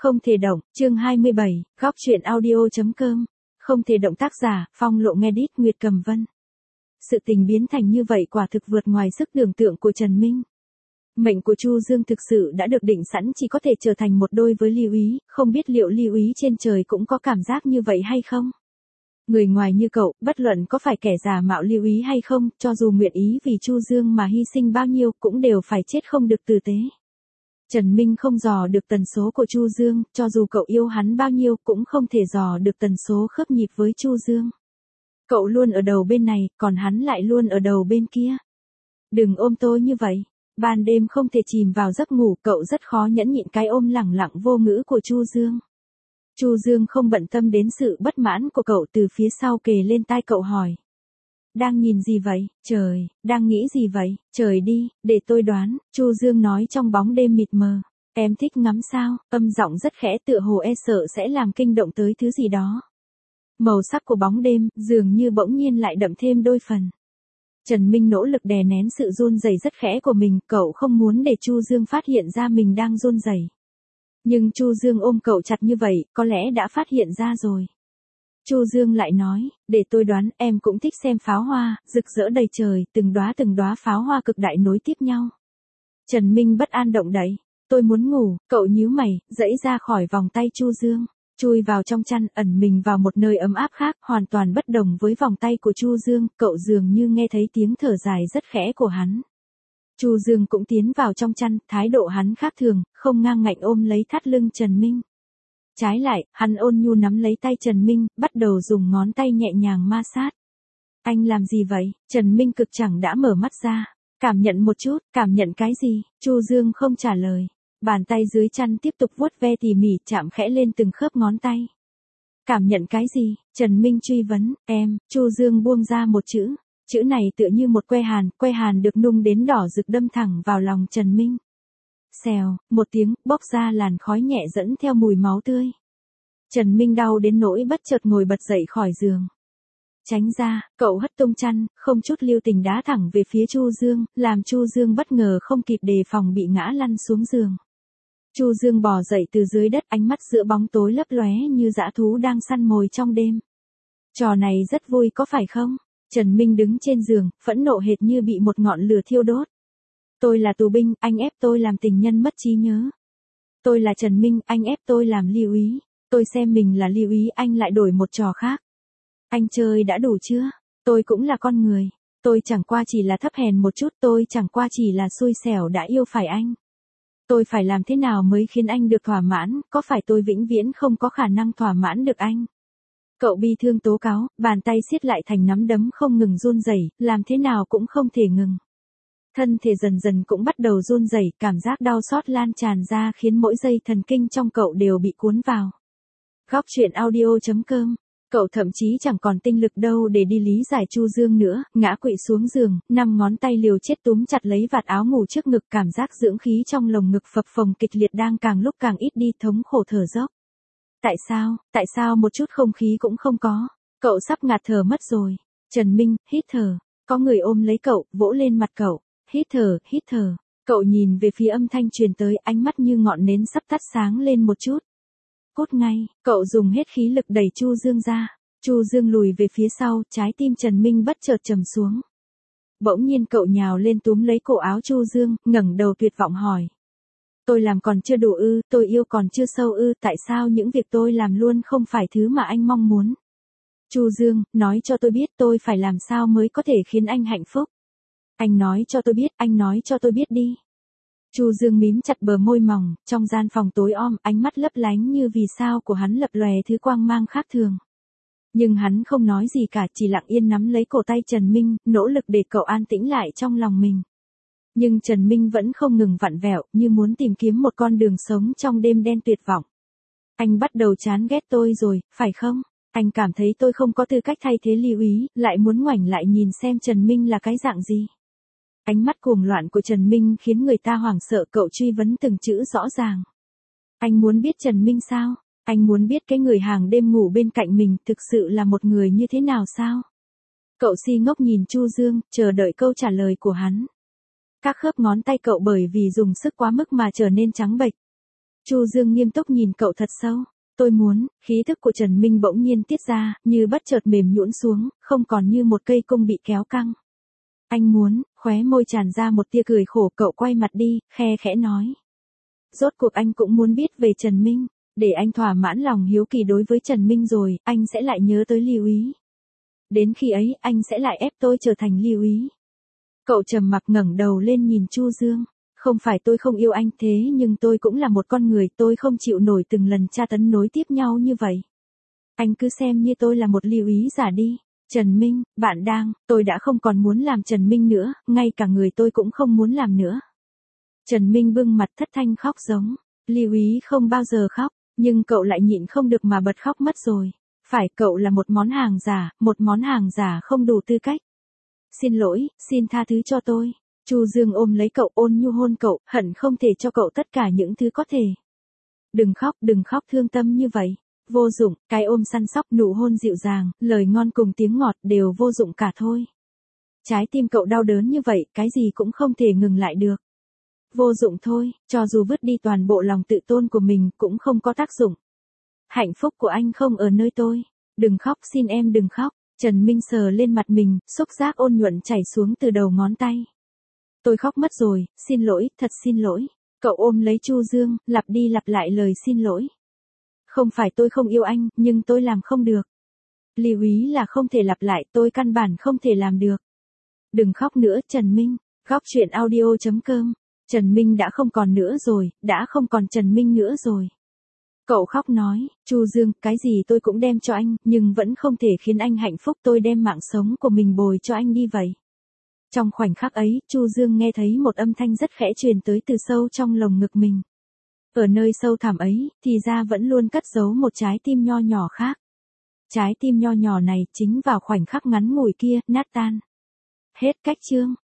Không thể động, chương 27, góc chuyện audio.com. Không thể động, tác giả, Phong Lộ, nghe đít, Nguyệt Cầm Vân. Sự tình biến thành như vậy quả thực vượt ngoài sức tưởng tượng của Trần Minh. Mệnh của Chu Dương thực sự đã được định sẵn, chỉ có thể trở thành một đôi với Lưu Ý, không biết liệu Lưu Ý trên trời cũng có cảm giác như vậy hay không? Người ngoài như cậu, bất luận có phải kẻ giả mạo Lưu Ý hay không, cho dù nguyện ý vì Chu Dương mà hy sinh bao nhiêu cũng đều phải chết không được tử tế. Trần Minh không dò được tần số của Chu Dương, cho dù cậu yêu hắn bao nhiêu cũng không thể dò được tần số khớp nhịp với Chu Dương. Cậu luôn ở đầu bên này, còn hắn lại luôn ở đầu bên kia. Đừng ôm tôi như vậy. Ban đêm không thể chìm vào giấc ngủ, cậu rất khó nhẫn nhịn cái ôm lẳng lặng vô ngữ của Chu Dương. Chu Dương không bận tâm đến sự bất mãn của cậu, từ phía sau kề lên tai cậu hỏi. Đang nhìn gì vậy, trời, đang nghĩ gì vậy, trời đi, để tôi đoán, Chu Dương nói trong bóng đêm mịt mờ. Em thích ngắm sao, âm giọng rất khẽ, tựa hồ e sợ sẽ làm kinh động tới thứ gì đó. Màu sắc của bóng đêm, dường như bỗng nhiên lại đậm thêm đôi phần. Trần Minh nỗ lực đè nén sự run rẩy rất khẽ của mình, cậu không muốn để Chu Dương phát hiện ra mình đang run rẩy. Nhưng Chu Dương ôm cậu chặt như vậy, có lẽ đã phát hiện ra rồi. Chu Dương lại nói, để tôi đoán, em cũng thích xem pháo hoa, rực rỡ đầy trời, từng đóa pháo hoa cực đại nối tiếp nhau. Trần Minh bất an động đậy, tôi muốn ngủ, cậu nhíu mày, giãy ra khỏi vòng tay Chu Dương, chui vào trong chăn, ẩn mình vào một nơi ấm áp khác, hoàn toàn bất đồng với vòng tay của Chu Dương, cậu dường như nghe thấy tiếng thở dài rất khẽ của hắn. Chu Dương cũng tiến vào trong chăn, thái độ hắn khác thường, không ngang ngạnh ôm lấy thắt lưng Trần Minh. Trái lại, hắn ôn nhu nắm lấy tay Trần Minh, bắt đầu dùng ngón tay nhẹ nhàng ma sát. Anh làm gì vậy? Trần Minh cực chẳng đã mở mắt ra. Cảm nhận một chút, cảm nhận cái gì? Chu Dương không trả lời. Bàn tay dưới chăn tiếp tục vuốt ve tỉ mỉ, chạm khẽ lên từng khớp ngón tay. Cảm nhận cái gì? Trần Minh truy vấn. Em. Chu Dương buông ra một chữ. Chữ này tựa như một que hàn được nung đến đỏ rực đâm thẳng vào lòng Trần Minh. Xèo, một tiếng, bốc ra làn khói nhẹ dẫn theo mùi máu tươi. Trần Minh đau đến nỗi bất chợt ngồi bật dậy khỏi giường. Tránh ra, cậu hất tung chăn, không chút lưu tình đá thẳng về phía Chu Dương, làm Chu Dương bất ngờ không kịp đề phòng bị ngã lăn xuống giường. Chu Dương bò dậy từ dưới đất, ánh mắt giữa bóng tối lấp lóe như dã thú đang săn mồi trong đêm. Trò này rất vui có phải không? Trần Minh đứng trên giường, phẫn nộ hệt như bị một ngọn lửa thiêu đốt. Tôi là tù binh, anh ép tôi làm tình nhân mất trí nhớ. Tôi là Trần Minh, anh ép tôi làm Lưu Ý. Tôi xem mình là Lưu Ý, anh lại đổi một trò khác. Anh chơi đã đủ chưa? Tôi cũng là con người. Tôi chẳng qua chỉ là thấp hèn một chút, tôi chẳng qua chỉ là xui xẻo đã yêu phải anh. Tôi phải làm thế nào mới khiến anh được thỏa mãn, có phải tôi vĩnh viễn không có khả năng thỏa mãn được anh? Cậu bi thương tố cáo, bàn tay siết lại thành nắm đấm không ngừng run rẩy, làm thế nào cũng không thể ngừng. Thân thể dần dần cũng bắt đầu run rẩy, cảm giác đau xót lan tràn ra khiến mỗi dây thần kinh trong cậu đều bị cuốn vào. Góc chuyện audio.com. Cậu thậm chí chẳng còn tinh lực đâu để đi lý giải Chu Dương nữa, ngã quỵ xuống giường, 5 ngón tay liều chết túm chặt lấy vạt áo ngủ trước ngực, cảm giác dưỡng khí trong lồng ngực phập phồng kịch liệt đang càng lúc càng ít đi, thống khổ thở dốc. Tại sao một chút không khí cũng không có? Cậu sắp ngạt thở mất rồi. Trần Minh, hít thở. Có người ôm lấy cậu, vỗ lên mặt cậu. Hít thở. Cậu nhìn về phía âm thanh truyền tới, ánh mắt như ngọn nến sắp tắt sáng lên một chút. Cốt ngay, cậu dùng hết khí lực đẩy Chu Dương ra. Chu Dương lùi về phía sau, trái tim Trần Minh bất chợt trầm xuống. Bỗng nhiên cậu nhào lên túm lấy cổ áo Chu Dương, ngẩng đầu tuyệt vọng hỏi. Tôi làm còn chưa đủ ư, tôi yêu còn chưa sâu ư, tại sao những việc tôi làm luôn không phải thứ mà anh mong muốn? Chu Dương, nói cho tôi biết tôi phải làm sao mới có thể khiến anh hạnh phúc. Anh nói cho tôi biết đi. Chu Dương mím chặt bờ môi mỏng, trong gian phòng tối om, ánh mắt lấp lánh như vì sao của hắn lập lòe thứ quang mang khác thường. Nhưng hắn không nói gì cả, chỉ lặng yên nắm lấy cổ tay Trần Minh, nỗ lực để cậu an tĩnh lại trong lòng mình. Nhưng Trần Minh vẫn không ngừng vặn vẹo, như muốn tìm kiếm một con đường sống trong đêm đen tuyệt vọng. Anh bắt đầu chán ghét tôi rồi, phải không? Anh cảm thấy tôi không có tư cách thay thế Lưu Ý, lại muốn ngoảnh lại nhìn xem Trần Minh là cái dạng gì. Ánh mắt cuồng loạn của Trần Minh khiến người ta hoảng sợ, cậu truy vấn từng chữ rõ ràng. Anh muốn biết Trần Minh sao? Anh muốn biết cái người hàng đêm ngủ bên cạnh mình thực sự là một người như thế nào sao? Cậu si ngốc nhìn Chu Dương, chờ đợi câu trả lời của hắn. Các khớp ngón tay cậu bởi vì dùng sức quá mức mà trở nên trắng bệch. Chu Dương nghiêm túc nhìn cậu thật sâu. Tôi muốn, khí thức của Trần Minh bỗng nhiên tiết ra, như bất chợt mềm nhũn xuống, không còn như một cây cung bị kéo căng. Anh muốn, khóe môi tràn ra một tia cười khổ, cậu quay mặt đi, khe khẽ nói. Rốt cuộc anh cũng muốn biết về Trần Minh, để anh thỏa mãn lòng hiếu kỳ đối với Trần Minh rồi, anh sẽ lại nhớ tới Lưu Ý. Đến khi ấy, anh sẽ lại ép tôi trở thành Lưu Ý. Cậu trầm mặc ngẩng đầu lên nhìn Chu Dương. Không phải tôi không yêu anh thế nhưng tôi cũng là một con người, tôi không chịu nổi từng lần tra tấn nối tiếp nhau như vậy. Anh cứ xem như tôi là một Lưu Ý giả đi. Trần Minh, tôi đã không còn muốn làm Trần Minh nữa, ngay cả người tôi cũng không muốn làm nữa. Trần Minh bưng mặt thất thanh khóc giống. Lưu Ý không bao giờ khóc, nhưng cậu lại nhịn không được mà bật khóc mất rồi. Phải, cậu là một món hàng giả không đủ tư cách. Xin lỗi, xin tha thứ cho tôi. Chu Dương ôm lấy cậu, ôn nhu hôn cậu, hận không thể cho cậu tất cả những thứ có thể. Đừng khóc thương tâm như vậy. Vô dụng, cái ôm săn sóc, nụ hôn dịu dàng, lời ngon cùng tiếng ngọt đều vô dụng cả thôi. Trái tim cậu đau đớn như vậy, cái gì cũng không thể ngừng lại được. Vô dụng thôi, cho dù vứt đi toàn bộ lòng tự tôn của mình cũng không có tác dụng. Hạnh phúc của anh không ở nơi tôi. Đừng khóc, xin em đừng khóc. Trần Minh sờ lên mặt mình, xúc giác ôn nhuận chảy xuống từ đầu ngón tay. Tôi khóc mất rồi, xin lỗi, thật xin lỗi. Cậu ôm lấy Chu Dương, lặp đi lặp lại lời xin lỗi. Không phải tôi không yêu anh, nhưng tôi làm không được. Lưu Ý là không thể lặp lại, tôi căn bản không thể làm được. Đừng khóc nữa, Trần Minh. Góc truyện audio.com. Trần Minh đã không còn nữa rồi, đã không còn Trần Minh nữa rồi. Cậu khóc nói, Chu Dương, cái gì tôi cũng đem cho anh, nhưng vẫn không thể khiến anh hạnh phúc, tôi đem mạng sống của mình bồi cho anh đi vậy. Trong khoảnh khắc ấy, Chu Dương nghe thấy một âm thanh rất khẽ truyền tới từ sâu trong lồng ngực mình. Ở nơi sâu thẳm ấy, thì ra vẫn luôn cất giấu một trái tim nho nhỏ khác. Trái tim nho nhỏ này chính vào khoảnh khắc ngắn ngủi kia, nát tan. Hết cách chương.